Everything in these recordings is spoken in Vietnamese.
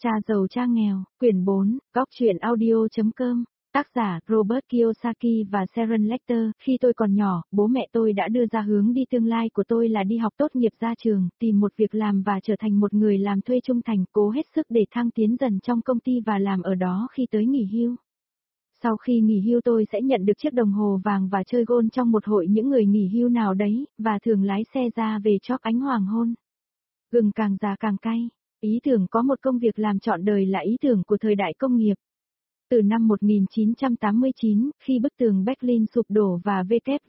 Cha giàu cha nghèo, quyển 4, góc truyện audio.com, tác giả Robert Kiyosaki và Sharon Lecter. Khi tôi còn nhỏ, bố mẹ tôi đã đưa ra hướng đi tương lai của tôi là đi học tốt nghiệp ra trường, tìm một việc làm và trở thành một người làm thuê trung thành, cố hết sức để thăng tiến dần trong công ty và làm ở đó khi tới nghỉ hưu. Sau khi nghỉ hưu tôi sẽ nhận được chiếc đồng hồ vàng và chơi golf trong một hội những người nghỉ hưu nào đấy, và thường lái xe ra về chóp ánh hoàng hôn. Gừng càng già càng cay. Ý tưởng có một công việc làm trọn đời là ý tưởng của thời đại công nghiệp. Từ năm 1989, khi bức tường Berlin sụp đổ và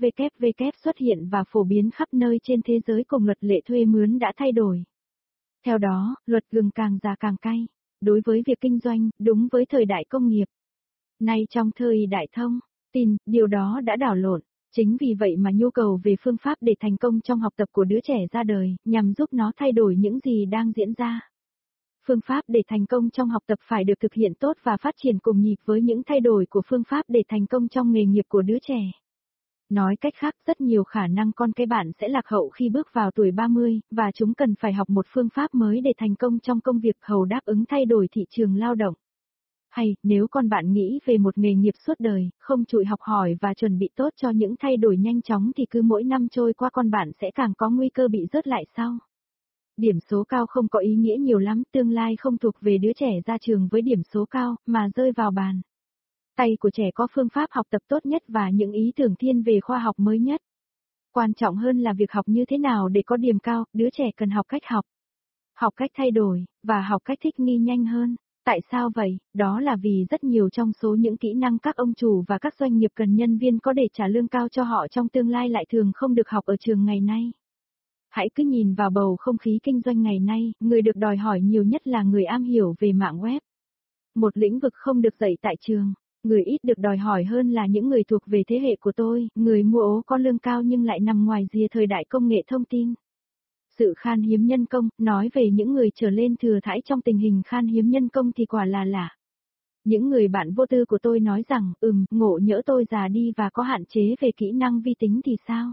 WWW xuất hiện và phổ biến khắp nơi trên thế giới cùng luật lệ thuê mướn đã thay đổi. Theo đó, luật gừng càng già càng cay. Đối với việc kinh doanh, đúng với thời đại công nghiệp. Nay trong thời đại thông tin, điều đó đã đảo lộn. Chính vì vậy mà nhu cầu về phương pháp để thành công trong học tập của đứa trẻ ra đời, nhằm giúp nó thay đổi những gì đang diễn ra. Phương pháp để thành công trong học tập phải được thực hiện tốt và phát triển cùng nhịp với những thay đổi của phương pháp để thành công trong nghề nghiệp của đứa trẻ. Nói cách khác, rất nhiều khả năng con cái bạn sẽ lạc hậu khi bước vào tuổi 30, và chúng cần phải học một phương pháp mới để thành công trong công việc hầu đáp ứng thay đổi thị trường lao động. Hay, nếu con bạn nghĩ về một nghề nghiệp suốt đời, không chịu học hỏi và chuẩn bị tốt cho những thay đổi nhanh chóng thì cứ mỗi năm trôi qua con bạn sẽ càng có nguy cơ bị rớt lại sau. Điểm số cao không có ý nghĩa nhiều lắm, tương lai không thuộc về đứa trẻ ra trường với điểm số cao, mà rơi vào bàn tay của trẻ có phương pháp học tập tốt nhất và những ý tưởng thiên về khoa học mới nhất. Quan trọng hơn là việc học như thế nào để có điểm cao, đứa trẻ cần học cách học cách thay đổi, và học cách thích nghi nhanh hơn. Tại sao vậy? Đó là vì rất nhiều trong số những kỹ năng các ông chủ và các doanh nghiệp cần nhân viên có để trả lương cao cho họ trong tương lai lại thường không được học ở trường ngày nay. Hãy cứ nhìn vào bầu không khí kinh doanh ngày nay, người được đòi hỏi nhiều nhất là người am hiểu về mạng web. Một lĩnh vực không được dạy tại trường. Người ít được đòi hỏi hơn là những người thuộc về thế hệ của tôi, người mua ố có lương cao nhưng lại nằm ngoài rìa thời đại công nghệ thông tin. Sự khan hiếm nhân công, nói về những người trở lên thừa thãi trong tình hình khan hiếm nhân công thì quả là lạ. Những người bạn vô tư của tôi nói rằng, ngộ nhỡ tôi già đi và có hạn chế về kỹ năng vi tính thì sao?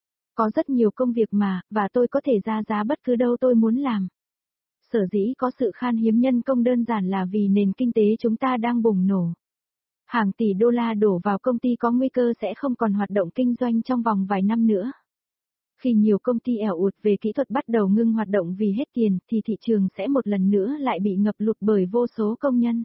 Có rất nhiều công việc mà, và tôi có thể ra giá bất cứ đâu tôi muốn làm. Sở dĩ có sự khan hiếm nhân công đơn giản là vì nền kinh tế chúng ta đang bùng nổ. Hàng tỷ đô la đổ vào công ty có nguy cơ sẽ không còn hoạt động kinh doanh trong vòng vài năm nữa. Khi nhiều công ty ẻo ụt về kỹ thuật bắt đầu ngưng hoạt động vì hết tiền, thì thị trường sẽ một lần nữa lại bị ngập lụt bởi vô số công nhân.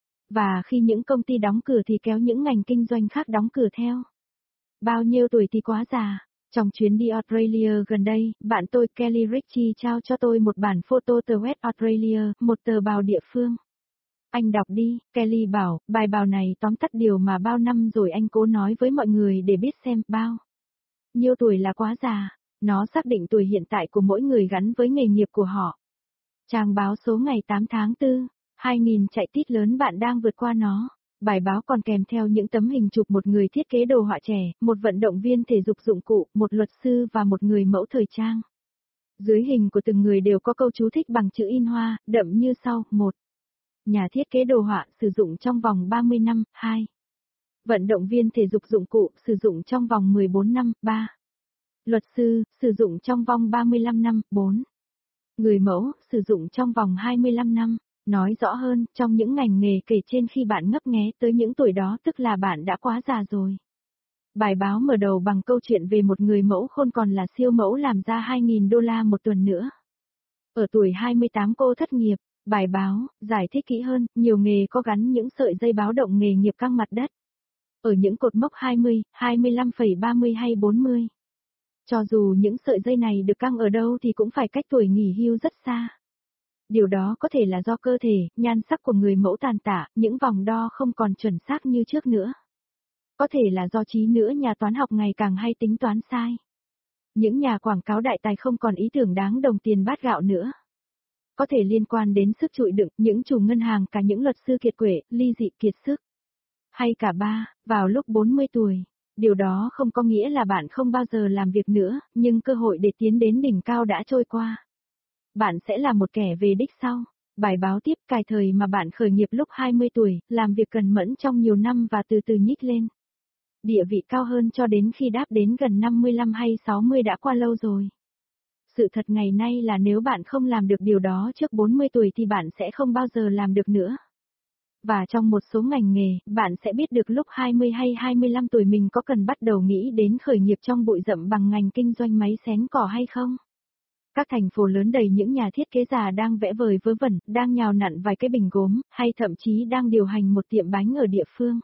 Và khi những công ty đóng cửa thì kéo những ngành kinh doanh khác đóng cửa theo. Bao nhiêu tuổi thì quá già. Trong chuyến đi Australia gần đây, bạn tôi Kelly Ritchie trao cho tôi một bản photo tờ West Australia, một tờ báo địa phương. Anh đọc đi, Kelly bảo, bài báo này tóm tắt điều mà bao năm rồi anh cố nói với mọi người để biết xem bao nhiêu tuổi là quá già. Nó xác định tuổi hiện tại của mỗi người gắn với nghề nghiệp của họ. Trang báo số ngày 8 tháng 4, 2000 chạy tít lớn bạn đang vượt qua nó. Bài báo còn kèm theo những tấm hình chụp một người thiết kế đồ họa trẻ, một vận động viên thể dục dụng cụ, một luật sư và một người mẫu thời trang. Dưới hình của từng người đều có câu chú thích bằng chữ in hoa, đậm như sau: 1. Nhà thiết kế đồ họa sử dụng trong vòng 30 năm, 2. Vận động viên thể dục dụng cụ sử dụng trong vòng 14 năm, 3. Luật sư, sử dụng trong vòng 35 năm, 4. Người mẫu, sử dụng trong vòng 25 năm. Nói rõ hơn, trong những ngành nghề kể trên khi bạn ngấp nghé tới những tuổi đó tức là bạn đã quá già rồi. Bài báo mở đầu bằng câu chuyện về một người mẫu khôn còn là siêu mẫu làm ra 2.000 đô la một tuần nữa. Ở tuổi 28 cô thất nghiệp. Bài báo, giải thích kỹ hơn, nhiều nghề có gắn những sợi dây báo động nghề nghiệp căng mặt đất. Ở những cột mốc 20, 25,30 hay 40. Cho dù những sợi dây này được căng ở đâu thì cũng phải cách tuổi nghỉ hưu rất xa. Điều đó có thể là do cơ thể, nhan sắc của người mẫu tàn tả, những vòng đo không còn chuẩn xác như trước nữa. Có thể là do trí nữa nhà toán học ngày càng hay tính toán sai. Những nhà quảng cáo đại tài không còn ý tưởng đáng đồng tiền bát gạo nữa. Có thể liên quan đến sức chịu đựng, những chủ ngân hàng, cả những luật sư kiệt quệ, ly dị kiệt sức. Hay cả ba, vào lúc 40 tuổi. Điều đó không có nghĩa là bạn không bao giờ làm việc nữa, nhưng cơ hội để tiến đến đỉnh cao đã trôi qua. Bạn sẽ là một kẻ về đích sau. Bài báo tiếp, cài thời mà bạn khởi nghiệp lúc 20 tuổi, làm việc cần mẫn trong nhiều năm và từ từ nhích lên. Địa vị cao hơn cho đến khi đáp đến gần 55 hay 60 đã qua lâu rồi. sự thật ngày nay là nếu bạn không làm được điều đó trước 40 tuổi thì bạn sẽ không bao giờ làm được nữa. Và trong một số ngành nghề, bạn sẽ biết được lúc 20 hay 25 tuổi mình có cần bắt đầu nghĩ đến khởi nghiệp trong bụi rậm bằng ngành kinh doanh máy xén cỏ hay không. Các thành phố lớn đầy những nhà thiết kế già đang vẽ vời vớ vẩn, đang nhào nặn vài cái bình gốm, hay thậm chí đang điều hành một tiệm bánh ở địa phương.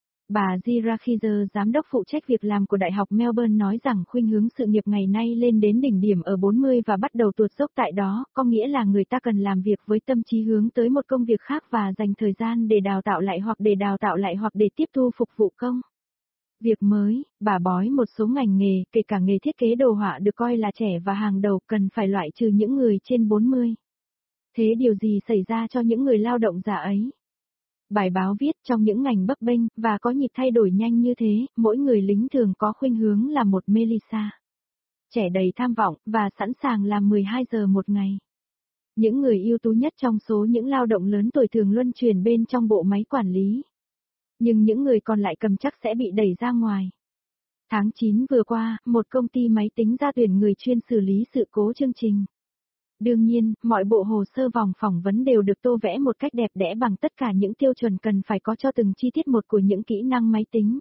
Bà Gira Khizer, giám đốc phụ trách việc làm của Đại học Melbourne nói rằng khuynh hướng sự nghiệp ngày nay lên đến đỉnh điểm ở 40 và bắt đầu tuột dốc tại đó, có nghĩa là người ta cần làm việc với tâm trí hướng tới một công việc khác và dành thời gian để đào tạo lại hoặc để tiếp thu phục vụ công. Việc mới, bà bói một số ngành nghề, kể cả nghề thiết kế đồ họa được coi là trẻ và hàng đầu cần phải loại trừ những người trên 40. Thế điều gì xảy ra cho những người lao động già ấy? Bài báo viết trong những ngành bấp bênh và có nhịp thay đổi nhanh như thế, mỗi người lính thường có khuynh hướng là một Melissa. Trẻ đầy tham vọng và sẵn sàng làm 12 giờ một ngày. Những người ưu tú nhất trong số những lao động lớn tuổi thường luân chuyển bên trong bộ máy quản lý. Nhưng những người còn lại cầm chắc sẽ bị đẩy ra ngoài. Tháng 9 vừa qua, một công ty máy tính ra tuyển người chuyên xử lý sự cố chương trình. Đương nhiên, mọi bộ hồ sơ vòng phỏng vấn đều được tô vẽ một cách đẹp đẽ bằng tất cả những tiêu chuẩn cần phải có cho từng chi tiết một của những kỹ năng máy tính.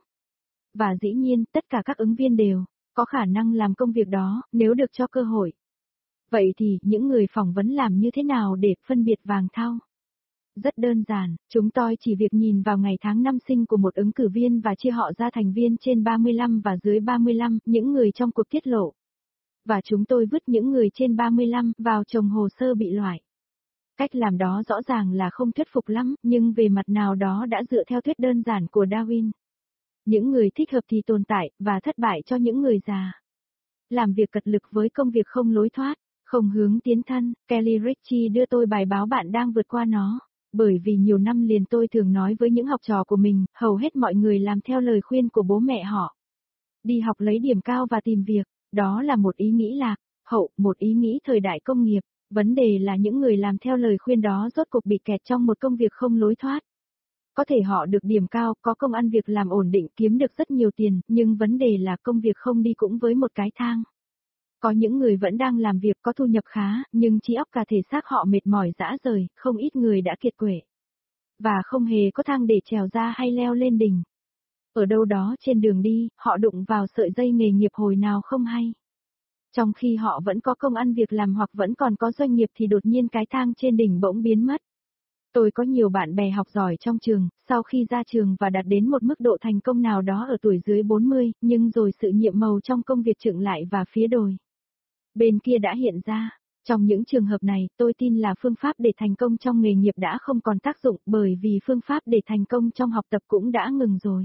Và dĩ nhiên, tất cả các ứng viên đều có khả năng làm công việc đó, nếu được cho cơ hội. Vậy thì, những người phỏng vấn làm như thế nào để phân biệt vàng thau? Rất đơn giản, chúng tôi chỉ việc nhìn vào ngày tháng năm sinh của một ứng cử viên và chia họ ra thành viên trên 35 và dưới 35, những người trong cuộc tiết lộ. Và chúng tôi vứt những người trên 35 vào chồng hồ sơ bị loại. Cách làm đó rõ ràng là không thuyết phục lắm, nhưng về mặt nào đó đã dựa theo thuyết đơn giản của Darwin. Những người thích hợp thì tồn tại, và thất bại cho những người già. Làm việc cật lực với công việc không lối thoát, không hướng tiến thân, Kelly Ritchie đưa tôi bài báo bạn đang vượt qua nó. Bởi vì nhiều năm liền tôi thường nói với những học trò của mình, hầu hết mọi người làm theo lời khuyên của bố mẹ họ. Đi học lấy điểm cao và tìm việc, đó là một ý nghĩ lạc, hậu, một ý nghĩ thời đại công nghiệp. Vấn đề là những người làm theo lời khuyên đó rốt cuộc bị kẹt trong một công việc không lối thoát. Có thể họ được điểm cao, có công ăn việc làm ổn định, kiếm được rất nhiều tiền, nhưng vấn đề là công việc không đi cũng với một cái thang. Có những người vẫn đang làm việc có thu nhập khá, nhưng trí óc cả thể xác họ mệt mỏi rã rời, không ít người đã kiệt quệ. Và không hề có thang để trèo ra hay leo lên đỉnh. Ở đâu đó trên đường đi, họ đụng vào sợi dây nghề nghiệp hồi nào không hay. Trong khi họ vẫn có công ăn việc làm hoặc vẫn còn có doanh nghiệp thì đột nhiên cái thang trên đỉnh bỗng biến mất. Tôi có nhiều bạn bè học giỏi trong trường, sau khi ra trường và đạt đến một mức độ thành công nào đó ở tuổi dưới 40, nhưng rồi sự nhiệm màu trong công việc chững lại và phía đồi bên kia đã hiện ra. Trong những trường hợp này, tôi tin là phương pháp để thành công trong nghề nghiệp đã không còn tác dụng bởi vì phương pháp để thành công trong học tập cũng đã ngừng rồi.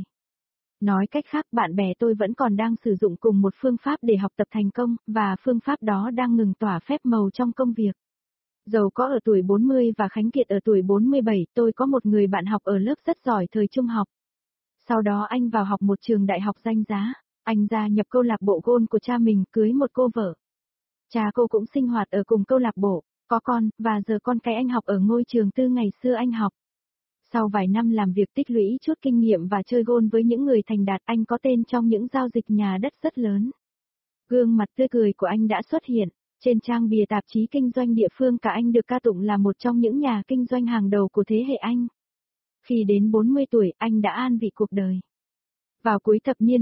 Nói cách khác, bạn bè tôi vẫn còn đang sử dụng cùng một phương pháp để học tập thành công, và phương pháp đó đang ngừng tỏa phép màu trong công việc. Dầu có ở tuổi 40 và Khánh Kiệt ở tuổi 47, tôi có một người bạn học ở lớp rất giỏi thời trung học. Sau đó anh vào học một trường đại học danh giá, anh gia nhập câu lạc bộ golf của cha mình, cưới một cô vợ. Cha cô cũng sinh hoạt ở cùng câu lạc bộ, có con, và giờ con cái anh học ở ngôi trường tư ngày xưa anh học. Sau vài năm làm việc tích lũy chút kinh nghiệm và chơi golf với những người thành đạt, anh có tên trong những giao dịch nhà đất rất lớn. Gương mặt tươi cười của anh đã xuất hiện. Trên trang bìa tạp chí kinh doanh địa phương cả anh được ca tụng là một trong những nhà kinh doanh hàng đầu của thế hệ anh. Khi đến 40 tuổi, anh đã an vị cuộc đời. Vào cuối thập niên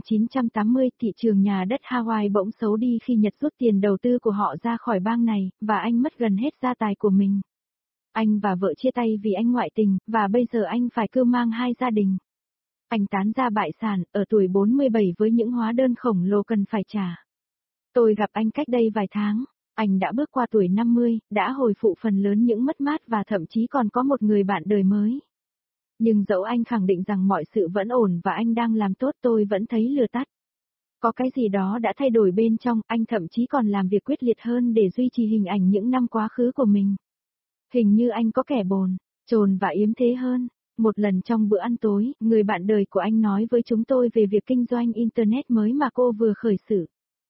1980, thị trường nhà đất Hawaii bỗng xấu đi khi Nhật rút tiền đầu tư của họ ra khỏi bang này, và anh mất gần hết gia tài của mình. Anh và vợ chia tay vì anh ngoại tình, và bây giờ anh phải cưu mang hai gia đình. Anh tán ra bại sản, ở tuổi 47 với những hóa đơn khổng lồ cần phải trả. Tôi gặp anh cách đây vài tháng, anh đã bước qua tuổi 50, đã hồi phụ phần lớn những mất mát và thậm chí còn có một người bạn đời mới. Nhưng dẫu anh khẳng định rằng mọi sự vẫn ổn và anh đang làm tốt, tôi vẫn thấy lừa tắt. Có cái gì đó đã thay đổi bên trong, anh thậm chí còn làm việc quyết liệt hơn để duy trì hình ảnh những năm quá khứ của mình. Hình như anh có kẻ bồn, chồn và yếm thế hơn. Một lần trong bữa ăn tối, người bạn đời của anh nói với chúng tôi về việc kinh doanh Internet mới mà cô vừa khởi sự.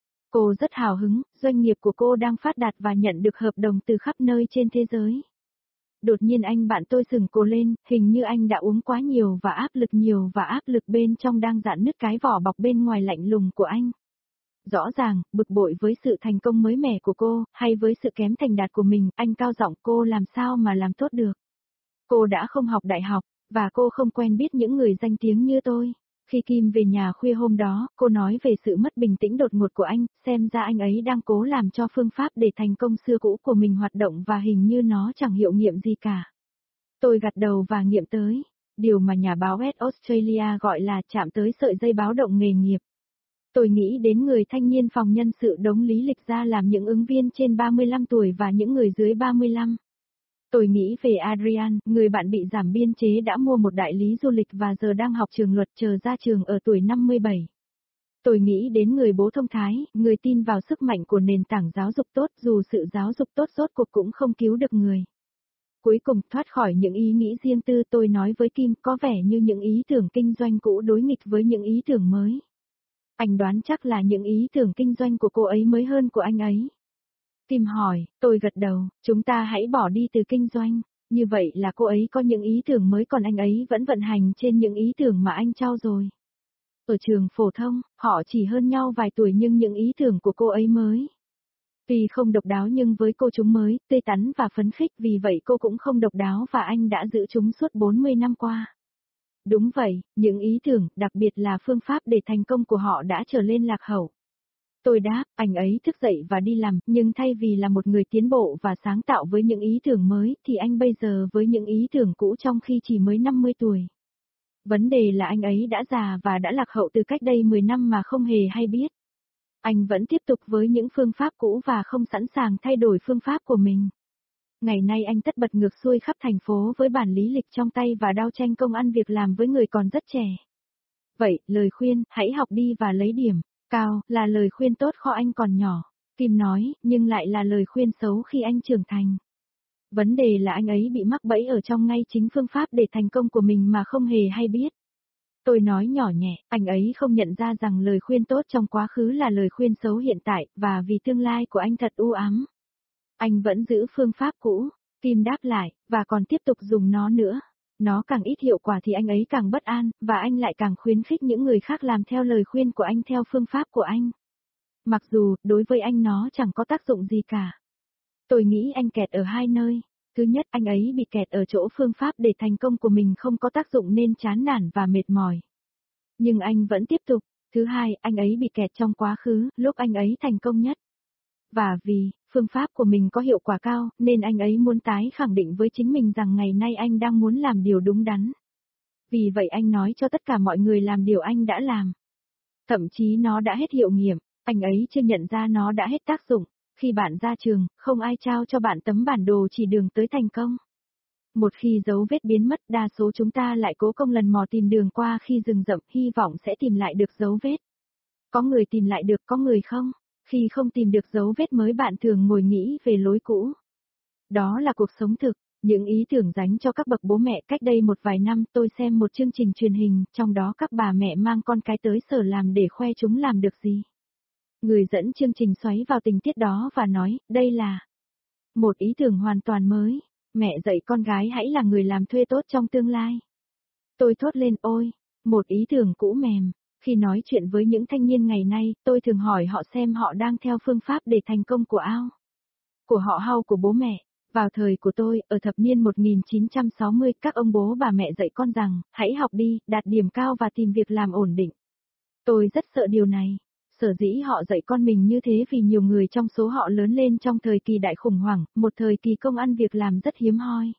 Cô rất hào hứng, doanh nghiệp của cô đang phát đạt và nhận được hợp đồng từ khắp nơi trên thế giới. Đột nhiên anh bạn tôi sừng cổ lên, hình như anh đã uống quá nhiều và áp lực bên trong đang rạn nứt cái vỏ bọc bên ngoài lạnh lùng của anh. Rõ ràng, bực bội với sự thành công mới mẻ của cô, hay với sự kém thành đạt của mình, anh cao giọng cô làm sao mà làm tốt được. Cô đã không học đại học, và cô không quen biết những người danh tiếng như tôi. Khi Kim về nhà khuya hôm đó, cô nói về sự mất bình tĩnh đột ngột của anh, xem ra anh ấy đang cố làm cho phương pháp để thành công xưa cũ của mình hoạt động và hình như nó chẳng hiệu nghiệm gì cả. Tôi gật đầu và nghiệm tới, điều mà nhà báo West Australia gọi là chạm tới sợi dây báo động nghề nghiệp. Tôi nghĩ đến người thanh niên phòng nhân sự đống lý lịch ra làm những ứng viên trên 35 tuổi và những người dưới 35. Tôi nghĩ về Adrian, người bạn bị giảm biên chế đã mua một đại lý du lịch và giờ đang học trường luật chờ ra trường ở tuổi 57. Tôi nghĩ đến người bố thông thái, người tin vào sức mạnh của nền tảng giáo dục tốt dù sự giáo dục tốt rốt cuộc cũng không cứu được người. Cuối cùng thoát khỏi những ý nghĩ riêng tư tôi nói với Kim có vẻ như những ý tưởng kinh doanh cũ đối nghịch với những ý tưởng mới. Anh đoán chắc là những ý tưởng kinh doanh của cô ấy mới hơn của anh ấy. Kim hỏi, tôi gật đầu, chúng ta hãy bỏ đi từ kinh doanh. Như vậy là cô ấy có những ý tưởng mới còn anh ấy vẫn vận hành trên những ý tưởng mà anh trau dồi. Ở trường phổ thông, họ chỉ hơn nhau vài tuổi nhưng những ý tưởng của cô ấy mới. Tuy không độc đáo nhưng với cô chúng mới, tươi tắn và phấn khích vì vậy cô cũng không độc đáo và anh đã giữ chúng suốt 40 năm qua. Đúng vậy, những ý tưởng, đặc biệt là phương pháp để thành công của họ đã trở lên lạc hậu. Tôi đáp, anh ấy thức dậy và đi làm, nhưng thay vì là một người tiến bộ và sáng tạo với những ý tưởng mới, thì anh bây giờ với những ý tưởng cũ trong khi chỉ mới 50 tuổi. Vấn đề là anh ấy đã già và đã lạc hậu từ cách đây 10 năm mà không hề hay biết. Anh vẫn tiếp tục với những phương pháp cũ và không sẵn sàng thay đổi phương pháp của mình. Ngày nay anh tất bật ngược xuôi khắp thành phố với bản lý lịch trong tay và đao tranh công ăn việc làm với người còn rất trẻ. Vậy, lời khuyên, hãy học đi và lấy điểm cao, là lời khuyên tốt kho anh còn nhỏ. Kim nói, nhưng lại là lời khuyên xấu khi anh trưởng thành. Vấn đề là anh ấy bị mắc bẫy ở trong ngay chính phương pháp để thành công của mình mà không hề hay biết. Tôi nói nhỏ nhẹ, anh ấy không nhận ra rằng lời khuyên tốt trong quá khứ là lời khuyên xấu hiện tại, và vì tương lai của anh thật u ám. Anh vẫn giữ phương pháp cũ, Kim đáp lại, và còn tiếp tục dùng nó nữa. Nó càng ít hiệu quả thì anh ấy càng bất an, và anh lại càng khuyến khích những người khác làm theo lời khuyên của anh theo phương pháp của anh. Mặc dù, đối với anh nó chẳng có tác dụng gì cả. Tôi nghĩ anh kẹt ở hai nơi. Thứ nhất, anh ấy bị kẹt ở chỗ phương pháp để thành công của mình không có tác dụng nên chán nản và mệt mỏi. Nhưng anh vẫn tiếp tục. Thứ hai, anh ấy bị kẹt trong quá khứ, lúc anh ấy thành công nhất. Và vì, phương pháp của mình có hiệu quả cao, nên anh ấy muốn tái khẳng định với chính mình rằng ngày nay anh đang muốn làm điều đúng đắn. Vì vậy anh nói cho tất cả mọi người làm điều anh đã làm. Thậm chí nó đã hết hiệu nghiệm, anh ấy chưa nhận ra nó đã hết tác dụng. Khi bạn ra trường, không ai trao cho bạn tấm bản đồ chỉ đường tới thành công. Một khi dấu vết biến mất, đa số chúng ta lại cố công lần mò tìm đường qua khi rừng rậm, hy vọng sẽ tìm lại được dấu vết. Có người tìm lại được, có người không. Khi không tìm được dấu vết mới bạn thường ngồi nghĩ về lối cũ. Đó là cuộc sống thực, những ý tưởng dành cho các bậc bố mẹ. Cách đây một vài năm tôi xem một chương trình truyền hình, trong đó các bà mẹ mang con cái tới sở làm để khoe chúng làm được gì. Người dẫn chương trình xoáy vào tình tiết đó và nói, đây là một ý tưởng hoàn toàn mới. Mẹ dạy con gái hãy là người làm thuê tốt trong tương lai. Tôi thốt lên ôi, một ý tưởng cũ mềm. Khi nói chuyện với những thanh niên ngày nay, tôi thường hỏi họ xem họ đang theo phương pháp để thành công của ao. Của họ hao của bố mẹ. Vào thời của tôi, ở thập niên 1960, các ông bố bà mẹ dạy con rằng, hãy học đi, đạt điểm cao và tìm việc làm ổn định. Tôi rất sợ điều này. Sở dĩ họ dạy con mình như thế vì nhiều người trong số họ lớn lên trong thời kỳ đại khủng hoảng, một thời kỳ công ăn việc làm rất hiếm hoi.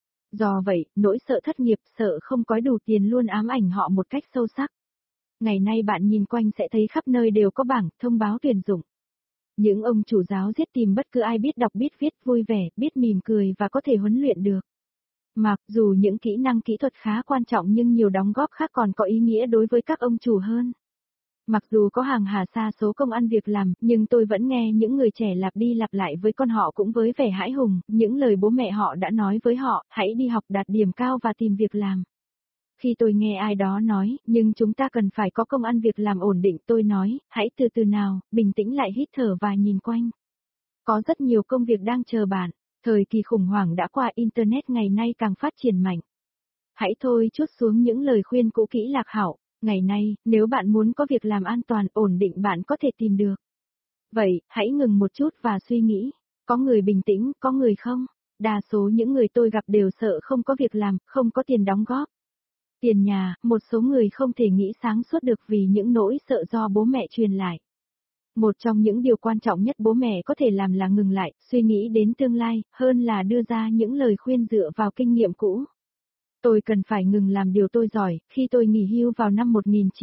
Do vậy, nỗi sợ thất nghiệp, sợ không có đủ tiền luôn ám ảnh họ một cách sâu sắc. Ngày nay bạn nhìn quanh sẽ thấy khắp nơi đều có bảng, thông báo tuyển dụng. Những ông chủ giáo giết tìm bất cứ ai biết đọc biết viết vui vẻ, biết mỉm cười và có thể huấn luyện được. Mặc dù những kỹ năng kỹ thuật khá quan trọng nhưng nhiều đóng góp khác còn có ý nghĩa đối với các ông chủ hơn. Mặc dù có hàng hà sa số công ăn việc làm, nhưng tôi vẫn nghe những người trẻ lặp đi lặp lại với con họ cũng với vẻ hãi hùng, những lời bố mẹ họ đã nói với họ, hãy đi học đạt điểm cao và tìm việc làm. Khi tôi nghe ai đó nói, nhưng chúng ta cần phải có công ăn việc làm ổn định, tôi nói, hãy từ từ nào, bình tĩnh lại hít thở và nhìn quanh. Có rất nhiều công việc đang chờ bạn, thời kỳ khủng hoảng đã qua, Internet ngày nay càng phát triển mạnh. Hãy thôi trút xuống những lời khuyên cũ kỹ lạc hậu, Ngày nay, nếu bạn muốn có việc làm an toàn, ổn định bạn có thể tìm được. Vậy, hãy ngừng một chút và suy nghĩ. Có người bình tĩnh, có người không. Đa số những người tôi gặp đều sợ không có việc làm, không có tiền đóng góp. Tiền nhà, một số người không thể nghĩ sáng suốt được vì những nỗi sợ do bố mẹ truyền lại. Một trong những điều quan trọng nhất bố mẹ có thể làm là ngừng lại, suy nghĩ đến tương lai, hơn là đưa ra những lời khuyên dựa vào kinh nghiệm cũ. Tôi cần phải ngừng làm điều tôi giỏi, khi tôi nghỉ hưu vào năm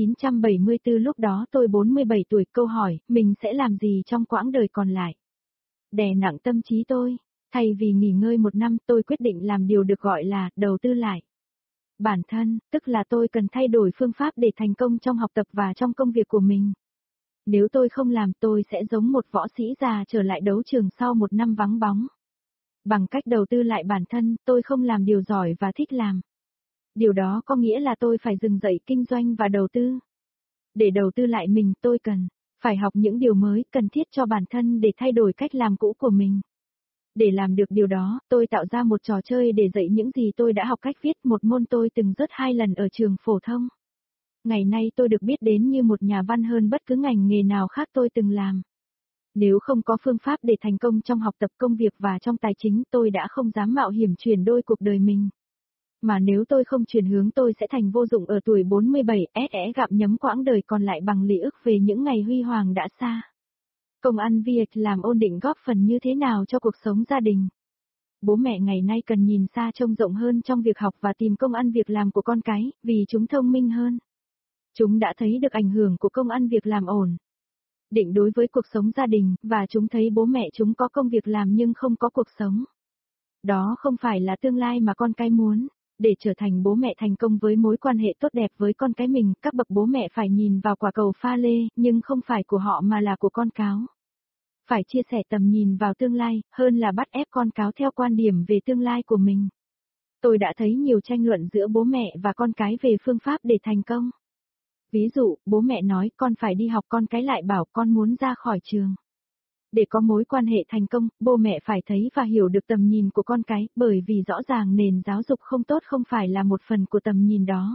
1974 lúc đó tôi 47 tuổi, câu hỏi, mình sẽ làm gì trong quãng đời còn lại? Đè nặng tâm trí tôi, thay vì nghỉ ngơi một năm tôi quyết định làm điều được gọi là đầu tư lại. Bản thân, tức là tôi cần thay đổi phương pháp để thành công trong học tập và trong công việc của mình. Nếu tôi không làm tôi sẽ giống một võ sĩ già trở lại đấu trường sau một năm vắng bóng. Bằng cách đầu tư lại bản thân, tôi không làm điều giỏi và thích làm. Điều đó có nghĩa là tôi phải dừng dậy kinh doanh và đầu tư. Để đầu tư lại mình, tôi cần phải học những điều mới cần thiết cho bản thân để thay đổi cách làm cũ của mình. Để làm được điều đó, tôi tạo ra một trò chơi để dạy những gì tôi đã học, cách viết một môn tôi từng rớt 2 lần ở trường phổ thông. Ngày nay tôi được biết đến như một nhà văn hơn bất cứ ngành nghề nào khác tôi từng làm. Nếu không có phương pháp để thành công trong học tập, công việc và trong tài chính, tôi đã không dám mạo hiểm chuyển đôi cuộc đời mình. Mà nếu tôi không chuyển hướng tôi sẽ thành vô dụng ở tuổi 47, gặm nhấm quãng đời còn lại bằng lì ức về những ngày huy hoàng đã xa. Công ăn việc làm ổn định góp phần như thế nào cho cuộc sống gia đình? Bố mẹ ngày nay cần nhìn xa trông rộng hơn trong việc học và tìm công ăn việc làm của con cái, vì chúng thông minh hơn. Chúng đã thấy được ảnh hưởng của công ăn việc làm ổn định đối với cuộc sống gia đình, và chúng thấy bố mẹ chúng có công việc làm nhưng không có cuộc sống. Đó không phải là tương lai mà con cái muốn. Để trở thành bố mẹ thành công với mối quan hệ tốt đẹp với con cái mình, các bậc bố mẹ phải nhìn vào quả cầu pha lê, nhưng không phải của họ mà là của con cáo. Phải chia sẻ tầm nhìn vào tương lai, hơn là bắt ép con cáo theo quan điểm về tương lai của mình. Tôi đã thấy nhiều tranh luận giữa bố mẹ và con cái về phương pháp để thành công. Ví dụ, bố mẹ nói con phải đi học, con cái lại bảo con muốn ra khỏi trường. Để có mối quan hệ thành công, bố mẹ phải thấy và hiểu được tầm nhìn của con cái, bởi vì rõ ràng nền giáo dục không tốt không phải là một phần của tầm nhìn đó.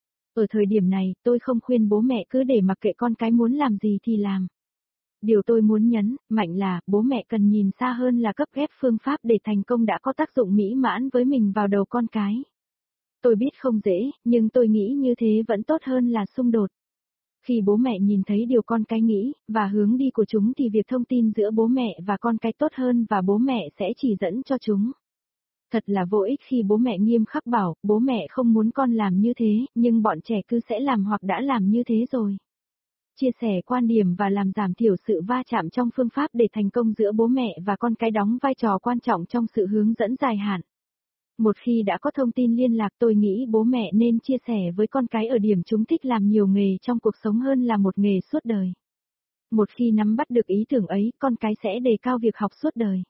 Ở thời điểm này, tôi không khuyên bố mẹ cứ để mặc kệ con cái muốn làm gì thì làm. Điều tôi muốn nhấn mạnh là, bố mẹ cần nhìn xa hơn là cấp ghép phương pháp để thành công đã có tác dụng mỹ mãn với mình vào đầu con cái. Tôi biết không dễ, nhưng tôi nghĩ như thế vẫn tốt hơn là xung đột. Khi bố mẹ nhìn thấy điều con cái nghĩ, và hướng đi của chúng thì việc thông tin giữa bố mẹ và con cái tốt hơn và bố mẹ sẽ chỉ dẫn cho chúng. Thật là vô ích khi bố mẹ nghiêm khắc bảo, bố mẹ không muốn con làm như thế, nhưng bọn trẻ cứ sẽ làm hoặc đã làm như thế rồi. Chia sẻ quan điểm và làm giảm thiểu sự va chạm trong phương pháp để thành công giữa bố mẹ và con cái đóng vai trò quan trọng trong sự hướng dẫn dài hạn. Một khi đã có thông tin liên lạc, tôi nghĩ bố mẹ nên chia sẻ với con cái ở điểm chúng thích làm nhiều nghề trong cuộc sống hơn là một nghề suốt đời. Một khi nắm bắt được ý tưởng ấy, con cái sẽ đề cao việc học suốt đời.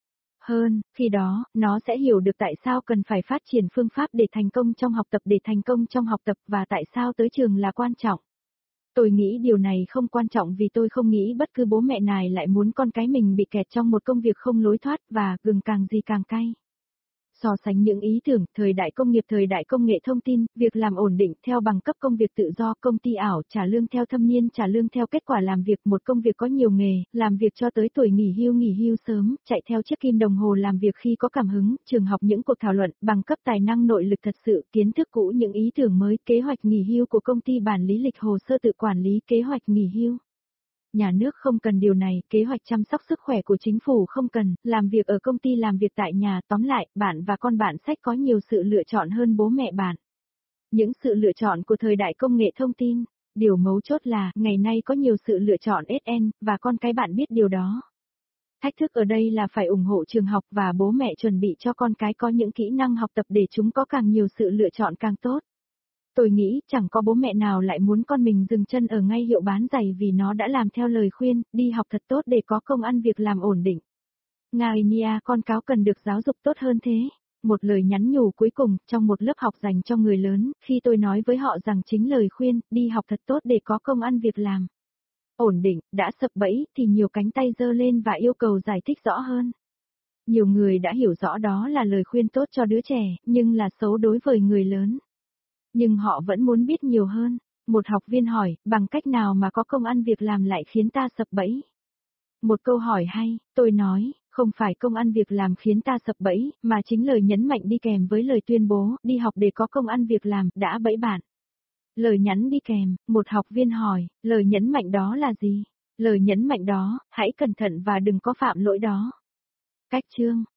Hơn, khi đó, nó sẽ hiểu được tại sao cần phải phát triển phương pháp để thành công trong học tập và tại sao tới trường là quan trọng. Tôi nghĩ điều này không quan trọng vì tôi không nghĩ bất cứ bố mẹ nào lại muốn con cái mình bị kẹt trong một công việc không lối thoát và gừng càng gì càng cay. So sánh những ý tưởng, thời đại công nghiệp, thời đại công nghệ thông tin, việc làm ổn định theo bằng cấp, công việc tự do, công ty ảo, trả lương theo thâm niên, trả lương theo kết quả làm việc, một công việc có nhiều nghề, làm việc cho tới tuổi nghỉ hưu sớm, chạy theo chiếc kim đồng hồ làm việc khi có cảm hứng, trường học, những cuộc thảo luận, bằng cấp, tài năng nội lực thật sự, kiến thức cũ, những ý tưởng mới, kế hoạch nghỉ hưu của công ty, bản lý lịch, hồ sơ tự quản lý, kế hoạch nghỉ hưu. Nhà nước không cần điều này, kế hoạch chăm sóc sức khỏe của chính phủ không cần, làm việc ở công ty, làm việc tại nhà, tóm lại, bạn và con bạn sách có nhiều sự lựa chọn hơn bố mẹ bạn. Những sự lựa chọn của thời đại công nghệ thông tin, điều mấu chốt là, ngày nay có nhiều sự lựa chọn SN, và con cái bạn biết điều đó. Thách thức ở đây là phải ủng hộ trường học và bố mẹ chuẩn bị cho con cái có những kỹ năng học tập để chúng có càng nhiều sự lựa chọn càng tốt. Tôi nghĩ chẳng có bố mẹ nào lại muốn con mình dừng chân ở ngay hiệu bán giày vì nó đã làm theo lời khuyên, đi học thật tốt để có công ăn việc làm ổn định. Ngài Nia, con cáo cần được giáo dục tốt hơn thế. Một lời nhắn nhủ cuối cùng, trong một lớp học dành cho người lớn, khi tôi nói với họ rằng chính lời khuyên, đi học thật tốt để có công ăn việc làm ổn định, đã sập bẫy, thì nhiều cánh tay giơ lên và yêu cầu giải thích rõ hơn. Nhiều người đã hiểu rõ đó là lời khuyên tốt cho đứa trẻ, nhưng là xấu đối với người lớn. Nhưng họ vẫn muốn biết nhiều hơn. Một học viên hỏi, bằng cách nào mà có công ăn việc làm lại khiến ta sập bẫy? Một câu hỏi hay, tôi nói, không phải công ăn việc làm khiến ta sập bẫy, mà chính lời nhấn mạnh đi kèm với lời tuyên bố, đi học để có công ăn việc làm, đã bẫy bạn. Lời nhắn đi kèm, một học viên hỏi, lời nhấn mạnh đó là gì? Lời nhấn mạnh đó, hãy cẩn thận và đừng có phạm lỗi đó. Cách chương